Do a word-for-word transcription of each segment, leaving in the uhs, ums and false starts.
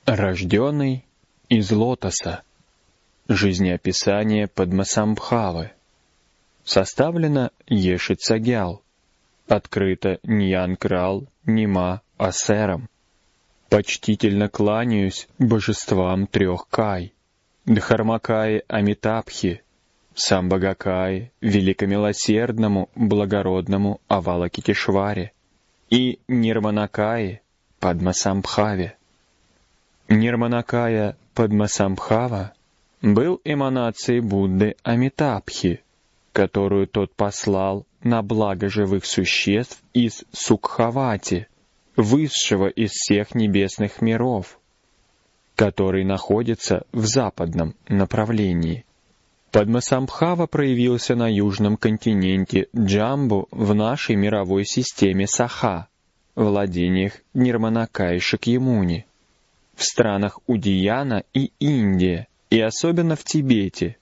Рожденный из лотоса. Жизнеописание Падмасамбхавы. Составлено Ешицагял. Открыто Ньянкрал Нима Асером. Почтительно кланяюсь божествам трех Кай. Дхармакае Амитабхи, Самбагакае, великомилосердному, благородному Авалокитешваре и Нирманакае Падмасамбхаве. Нирманакая Падмасамбхава был эманацией Будды Амитабхи, которую тот послал на благо живых существ из Сукхавати, высшего из всех небесных миров, который находится в западном направлении. Падмасамбхава проявился на южном континенте Джамбу в нашей мировой системе Саха, владениях Нирманакаи Шакьямуни, в странах Удияна и Индия, и особенно в Тибете,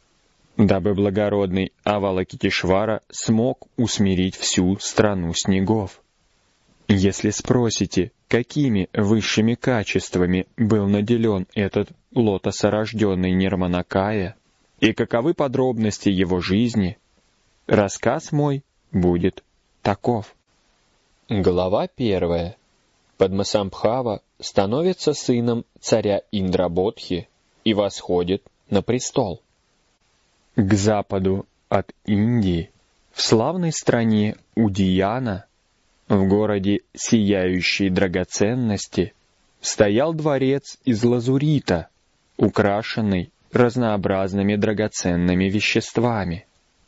дабы благородный Авалокитешвара смог усмирить всю страну снегов. Если спросите, какими высшими качествами был наделен этот лотосорожденный Нирманакая и каковы подробности его жизни, рассказ мой будет таков. Глава первая. Падмасамбхава становится сыном царя Индрабодхи и восходит на престол. К западу от Индии, в славной стране Удияна, в городе сияющей драгоценности, стоял дворец из лазурита, украшенный разнообразными драгоценными веществами.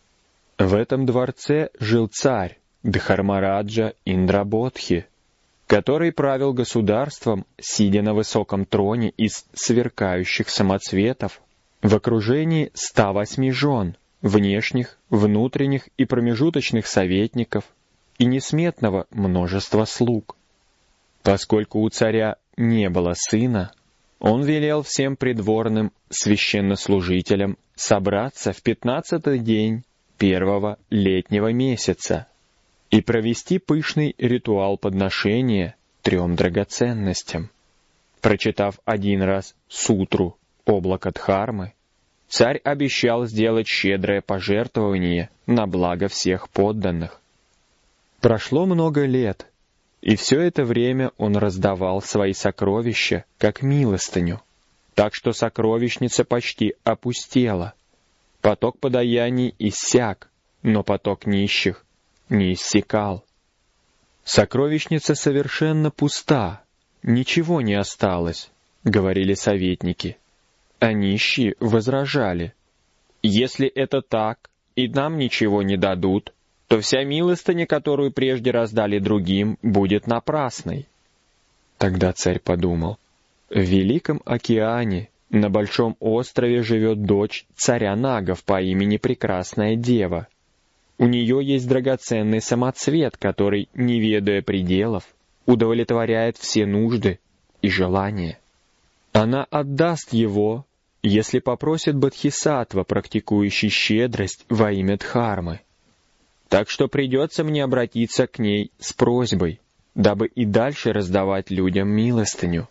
В этом дворце жил царь Дхармараджа Индрабодхи, который правил государством, сидя на высоком троне из сверкающих самоцветов, в окружении ста восьми жен, внешних, внутренних и промежуточных советников и несметного множества слуг. Поскольку у царя не было сына, он велел всем придворным священнослужителям собраться в пятнадцатый день первого летнего месяца и провести пышный ритуал подношения трем драгоценностям. Прочитав один раз сутру «Облако Дхармы», царь обещал сделать щедрое пожертвование на благо всех подданных. Прошло много лет, и все это время он раздавал свои сокровища как милостыню, так что сокровищница почти опустела. Поток подаяний иссяк, но поток нищих не иссякал. «Сокровищница совершенно пуста, ничего не осталось», — говорили советники. А нищие возражали: «Если это так, и нам ничего не дадут, то вся милостыня, которую прежде раздали другим, будет напрасной». Тогда царь подумал: в Великом океане, на большом острове, живет дочь царя Нагов по имени Прекрасная Дева. У нее есть драгоценный самоцвет, который, не ведая пределов, удовлетворяет все нужды и желания. Она отдаст его, если попросит Бодхисаттва, практикующий щедрость во имя Дхармы. Так что придется мне обратиться к ней с просьбой, дабы и дальше раздавать людям милостыню.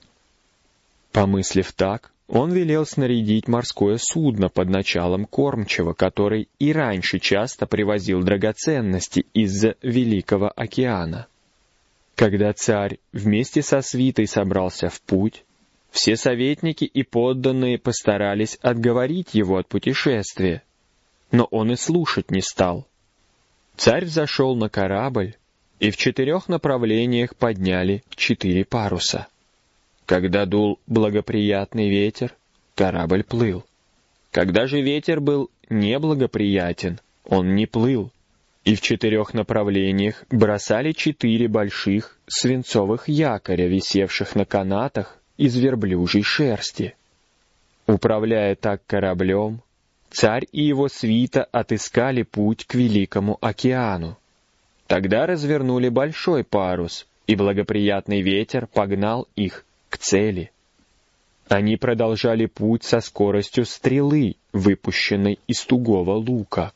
Помыслив так, он велел снарядить морское судно под началом кормчего, который и раньше часто привозил драгоценности из-за Великого океана. Когда царь вместе со свитой собрался в путь, все советники и подданные постарались отговорить его от путешествия, но он и слушать не стал. Царь взошел на корабль, и в четырех направлениях подняли четыре паруса. Когда дул благоприятный ветер, корабль плыл. Когда же ветер был неблагоприятен, он не плыл, и в четырех направлениях бросали четыре больших свинцовых якоря, висевших на канатах из верблюжьей шерсти. Управляя так кораблем, царь и его свита отыскали путь к Великому океану. Тогда развернули большой парус, и благоприятный ветер погнал их к цели. Они продолжали путь со скоростью стрелы, выпущенной из тугого лука.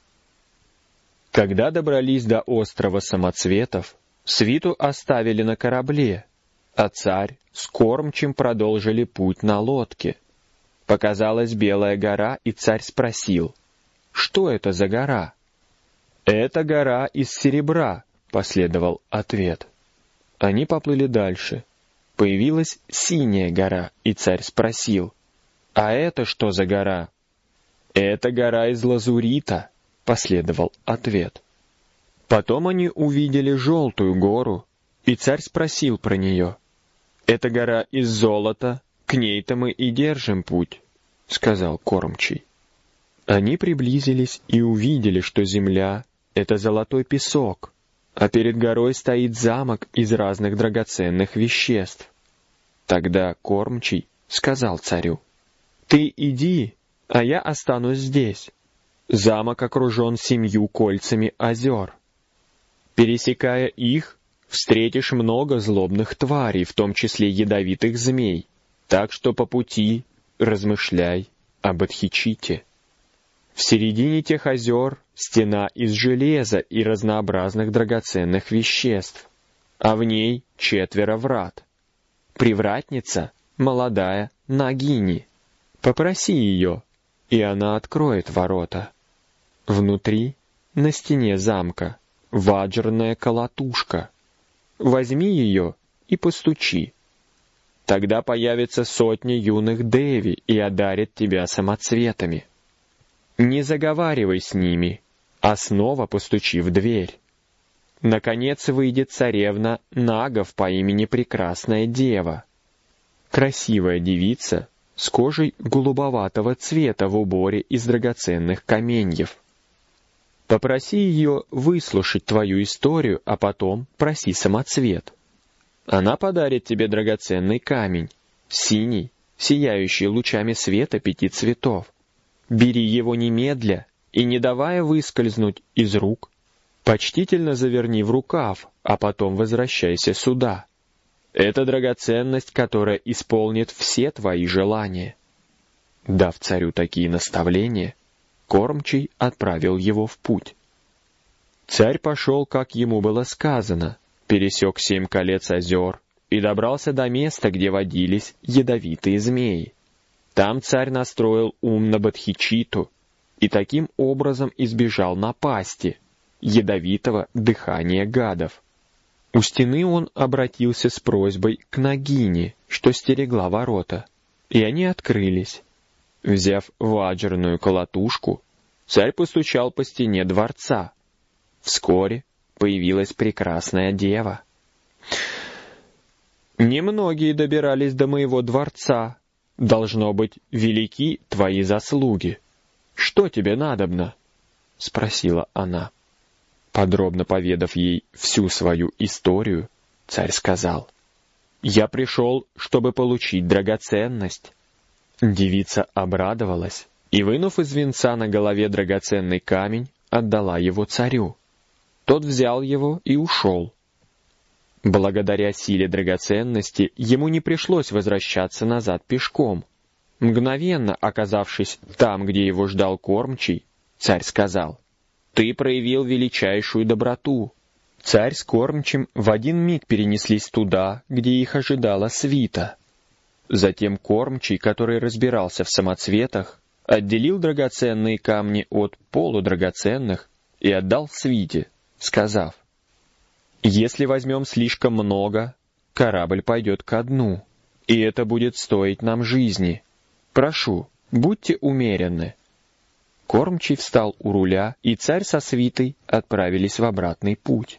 Когда добрались до острова Самоцветов, свиту оставили на корабле, а царь с кормчим продолжили путь на лодке. Показалась белая гора, и царь спросил: «Что это за гора?» «Это гора из серебра», — последовал ответ. Они поплыли дальше. Появилась синяя гора, и царь спросил: «А это что за гора?» «Это гора из лазурита», — последовал ответ. Потом они увидели желтую гору, и царь спросил про нее: «Это гора из золота, к ней-то мы и держим путь», — сказал кормчий. Они приблизились и увидели, что земля — это золотой песок, а перед горой стоит замок из разных драгоценных веществ. Тогда кормчий сказал царю: «Ты иди, а я останусь здесь. Замок окружен семью кольцами озер. Пересекая их, встретишь много злобных тварей, в том числе ядовитых змей, так что по пути размышляй об Адхичите. В середине тех озер стена из железа и разнообразных драгоценных веществ, а в ней четверо врат. Привратница, молодая Нагини. Попроси ее, и она откроет ворота. Внутри, на стене замка, ваджрная колотушка. Возьми ее и постучи. Тогда появится сотня юных деви и одарит тебя самоцветами. Не заговаривай с ними, а снова постучи в дверь. Наконец выйдет царевна Нагов по имени Прекрасная Дева. Красивая девица с кожей голубоватого цвета в уборе из драгоценных каменьев. Попроси ее выслушать твою историю, а потом проси самоцвет. Она подарит тебе драгоценный камень, синий, сияющий лучами света пяти цветов. Бери его немедля и, не давая выскользнуть из рук, почтительно заверни в рукав, а потом возвращайся сюда. Это драгоценность, которая исполнит все твои желания». Дав царю такие наставления, кормчий отправил его в путь. Царь пошел, как ему было сказано, пересек семь колец озер и добрался до места, где водились ядовитые змеи. Там царь настроил ум на Бодхичитту и таким образом избежал напасти, ядовитого дыхания гадов. У стены он обратился с просьбой к Нагине, что стерегла ворота, и они открылись. Взяв ваджрную колотушку, царь постучал по стене дворца. Вскоре появилась прекрасная дева. «Немногие добирались до моего дворца. Должно быть, велики твои заслуги. Что тебе надобно?» — спросила она. Подробно поведав ей всю свою историю, царь сказал: «Я пришел, чтобы получить драгоценность». Девица обрадовалась и, вынув из венца на голове драгоценный камень, отдала его царю. Тот взял его и ушел. Благодаря силе драгоценности ему не пришлось возвращаться назад пешком. Мгновенно оказавшись там, где его ждал кормчий, царь сказал: «Ты проявил величайшую доброту». Царь с кормчим в один миг перенеслись туда, где их ожидала свита. Затем кормчий, который разбирался в самоцветах, отделил драгоценные камни от полудрагоценных и отдал свите, сказав: «Если возьмем слишком много, корабль пойдет ко дну, и это будет стоить нам жизни. Прошу, будьте умеренны». Кормчий встал у руля, и царь со свитой отправились в обратный путь.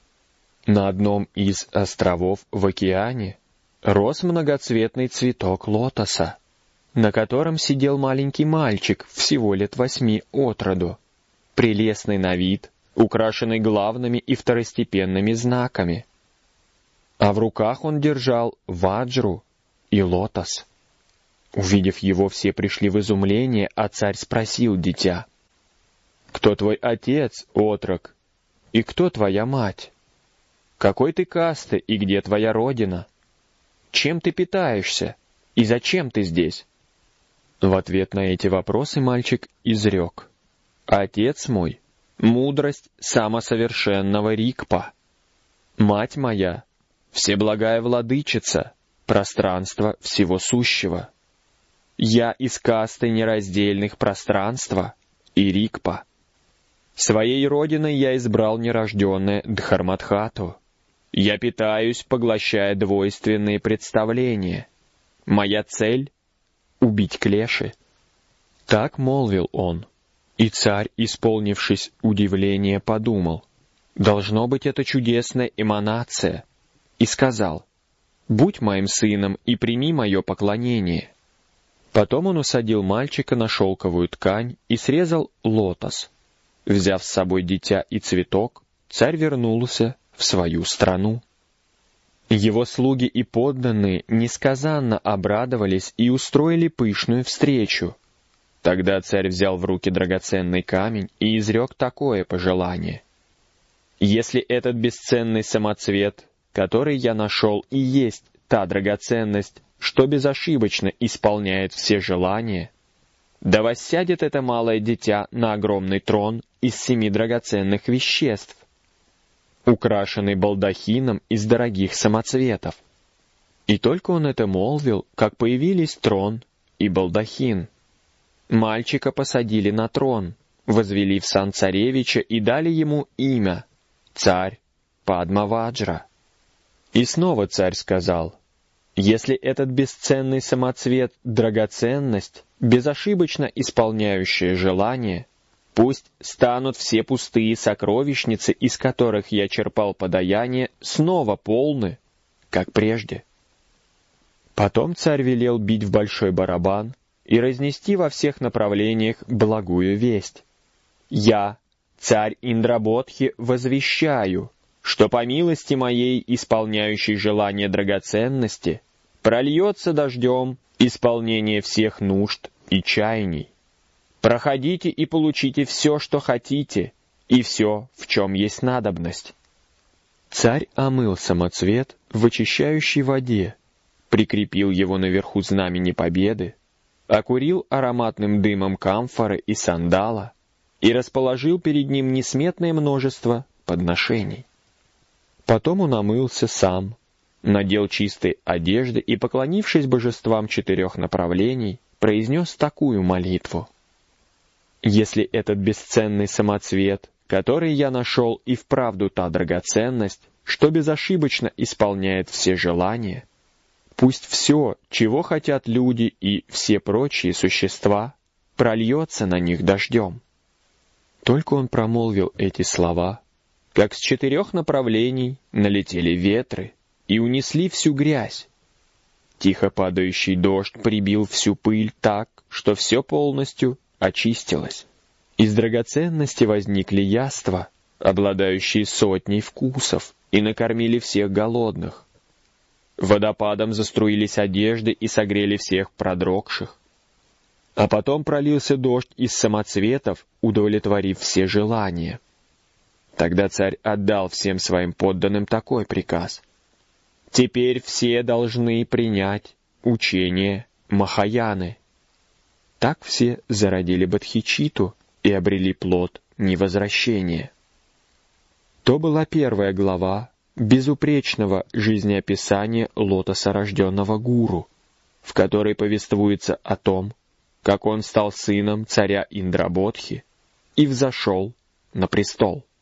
На одном из островов в океане рос многоцветный цветок лотоса, на котором сидел маленький мальчик всего лет восьми от роду, прелестный на вид, украшенный главными и второстепенными знаками. А в руках он держал ваджру и лотос. Увидев его, все пришли в изумление, а царь спросил дитя: «Кто твой отец, отрок, и кто твоя мать? Какой ты касты и где твоя родина? Чем ты питаешься и зачем ты здесь?» В ответ на эти вопросы мальчик изрек: «Отец мой — мудрость самосовершенного Рикпа. Мать моя — всеблагая владычица, пространство всего сущего. Я из касты нераздельных пространства, Ирикпа. Своей родиной я избрал нерожденное Дхармадхату. Я питаюсь, поглощая двойственные представления. Моя цель — убить Клеши. Так молвил он, и царь, исполнившись удивления, подумал, должно быть это чудесная эманация, и сказал, будь моим сыном и прими мое поклонение. Потом он усадил мальчика на шелковую ткань и срезал лотос. Взяв с собой дитя и цветок, царь вернулся в свою страну. Его слуги и подданные несказанно обрадовались и устроили пышную встречу. Тогда царь взял в руки драгоценный камень и изрек такое пожелание. «Если этот бесценный самоцвет, который я нашел, и есть та драгоценность, что безошибочно исполняет все желания, да воссядет это малое дитя на огромный трон из семи драгоценных веществ, украшенный балдахином из дорогих самоцветов». И только он это молвил, как появились трон и балдахин. Мальчика посадили на трон, возвели в сан царевича и дали ему имя — царь Падмаваджра. И снова царь сказал, «Если этот бесценный самоцвет — драгоценность, безошибочно исполняющая желание, пусть станут все пустые сокровищницы, из которых я черпал подаяние, снова полны, как прежде». Потом царь велел бить в большой барабан и разнести во всех направлениях благую весть. «Я, царь Индрабодхи, возвещаю, что по милости моей, исполняющей желание драгоценности, прольется дождем исполнение всех нужд и чаяний. Проходите и получите все, что хотите, и все, в чем есть надобность». Царь омыл самоцвет в очищающей воде, прикрепил его наверху знамени победы, окурил ароматным дымом камфоры и сандала и расположил перед ним несметное множество подношений. Потом он омылся сам, надел чистые одежды и, поклонившись божествам четырех направлений, произнес такую молитву. «Если этот бесценный самоцвет, который я нашел, и вправду та драгоценность, что безошибочно исполняет все желания, пусть все, чего хотят люди и все прочие существа, прольется на них дождем». Только он промолвил эти слова, как с четырех направлений налетели ветры и унесли всю грязь. Тихо падающий дождь прибил всю пыль так, что все полностью очистилось. Из драгоценности возникли яства, обладающие сотней вкусов, и накормили всех голодных. Водопадом заструились одежды и согрели всех продрогших. А потом пролился дождь из самоцветов, удовлетворив все желания. Тогда царь отдал всем своим подданным такой приказ. «Теперь все должны принять учение Махаяны». Так все зародили Бодхичитту и обрели плод невозвращения. То была первая глава безупречного жизнеописания лотоса рожденного гуру, в которой повествуется о том, как он стал сыном царя Индрабодхи и взошел на престол.